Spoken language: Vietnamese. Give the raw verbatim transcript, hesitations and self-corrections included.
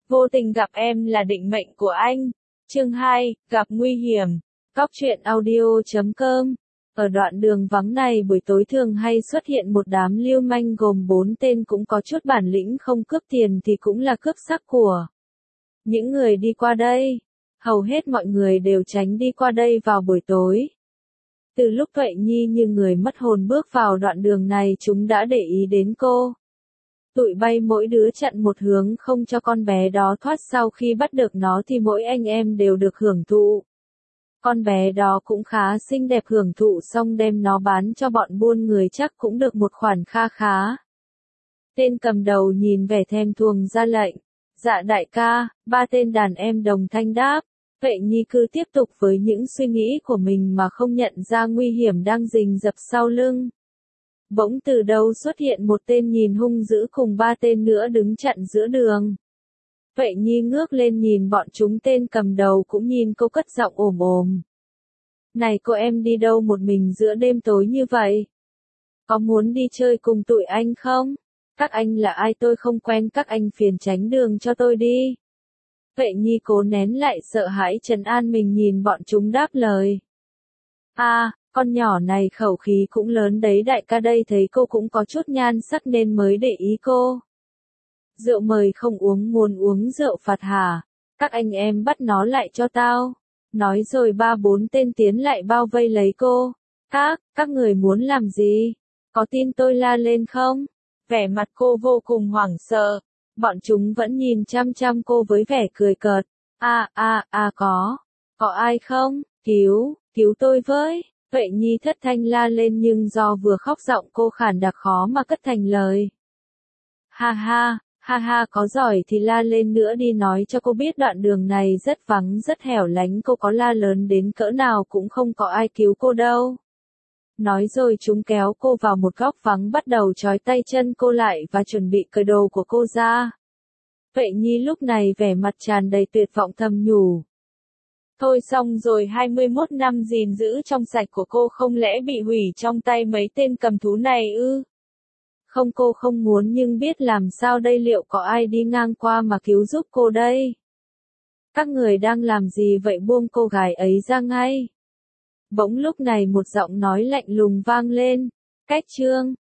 Vô tình gặp em là định mệnh của anh. Chương hai, gặp nguy hiểm. Cóc truyện audio chấm com. Ở đoạn đường vắng này buổi tối thường hay xuất hiện một đám lưu manh gồm bốn tên cũng có chút bản lĩnh, không cướp tiền thì cũng là cướp xác của những người đi qua đây. Hầu hết mọi người đều tránh đi qua đây vào buổi tối. Từ lúc Tuệ Nhi như người mất hồn bước vào đoạn đường này, chúng đã để ý đến cô. Tụi bay mỗi đứa chặn một hướng không cho con bé đó thoát, sau khi bắt được nó thì mỗi anh em đều được hưởng thụ. Con bé đó cũng khá xinh đẹp, hưởng thụ xong đem nó bán cho bọn buôn người chắc cũng được một khoản kha khá. Tên cầm đầu nhìn vẻ thèm thuồng ra lệnh. Dạ đại ca. Ba tên đàn em đồng thanh đáp. Tuệ Nhi cứ tiếp tục với những suy nghĩ của mình mà không nhận ra nguy hiểm đang rình rập sau lưng. Bỗng từ đâu xuất hiện một tên nhìn hung dữ cùng ba tên nữa đứng chặn giữa đường. Tuệ Nhi ngước lên nhìn bọn chúng, tên cầm đầu cũng nhìn cô cất giọng ồm ồm. Này cô, em đi đâu một mình giữa đêm tối như vậy? Có muốn đi chơi cùng tụi anh không? Các anh là ai tôi không quen, các anh phiền tránh đường cho tôi đi. Tuệ Nhi cố nén lại sợ hãi trấn an mình, nhìn bọn chúng đáp lời. À, con nhỏ này khẩu khí cũng lớn đấy đại ca, đây thấy cô cũng có chút nhan sắc nên mới để ý cô. Rượu mời không uống, muốn uống rượu phạt hả? Các anh em bắt nó lại cho tao. Nói rồi ba bốn tên tiến lại bao vây lấy cô. Các, các người muốn làm gì? Có tin tôi la lên không? Vẻ mặt cô vô cùng hoảng sợ. Bọn chúng vẫn nhìn chăm chăm cô với vẻ cười cợt. À, à, à có. Có ai không? Cứu, cứu tôi với. Tuệ Nhi thất thanh la lên nhưng do vừa khóc giọng cô khản đặc khó mà cất thành lời. Ha ha, ha ha, có giỏi thì la lên nữa đi, nói cho cô biết đoạn đường này rất vắng rất hẻo lánh, cô có la lớn đến cỡ nào cũng không có ai cứu cô đâu. Nói rồi chúng kéo cô vào một góc vắng, bắt đầu trói tay chân cô lại và chuẩn bị cởi đồ của cô ra. Tuệ Nhi lúc này vẻ mặt tràn đầy tuyệt vọng thầm nhủ. Thôi xong rồi, hai mươi mốt năm gìn giữ trong sạch của cô không lẽ bị hủy trong tay mấy tên cầm thú này ư? Không, cô không muốn, nhưng biết làm sao đây, liệu có ai đi ngang qua mà cứu giúp cô đây? Các người đang làm gì vậy, buông cô gái ấy ra ngay. Bỗng lúc này một giọng nói lạnh lùng vang lên. Cách chương